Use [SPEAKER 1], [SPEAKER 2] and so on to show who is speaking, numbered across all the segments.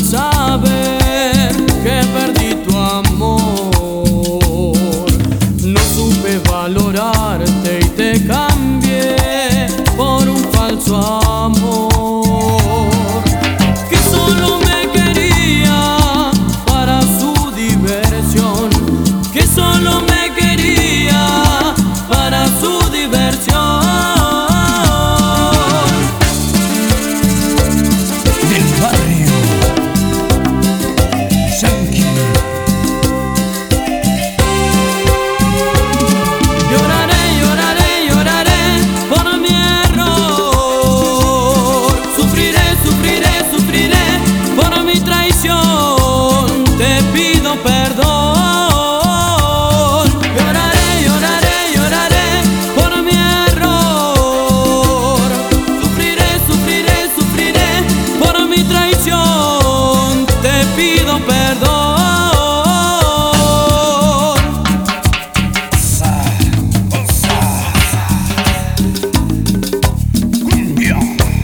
[SPEAKER 1] saber que perdí tu amor. No supe valorarte y te cambié por un falso amor, que solo me quería para su diversión, que solo me quería para su diversión.
[SPEAKER 2] Del barrio Yankee.
[SPEAKER 1] Lloraré, lloraré, lloraré por mi error. Sufriré, sufriré, sufriré por mi traición. Te pido perdón. Lloraré, lloraré, lloraré por mi error. Sufriré, sufriré, sufriré por mi traición. Te pido perdón.
[SPEAKER 2] Cumbia.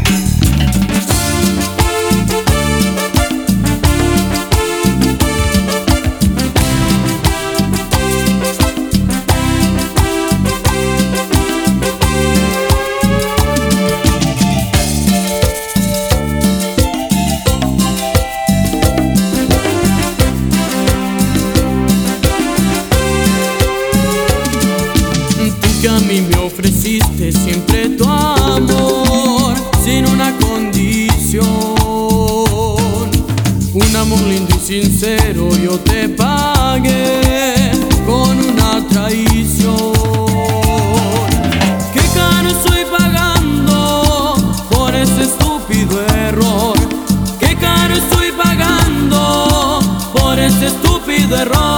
[SPEAKER 1] Tú que a mí me ofreciste siempre tu amor sin una condición, un amor lindo y sincero yo te pagué con una traición. Qué caro estoy pagando por ese estúpido error, qué caro estoy pagando por ese estúpido error.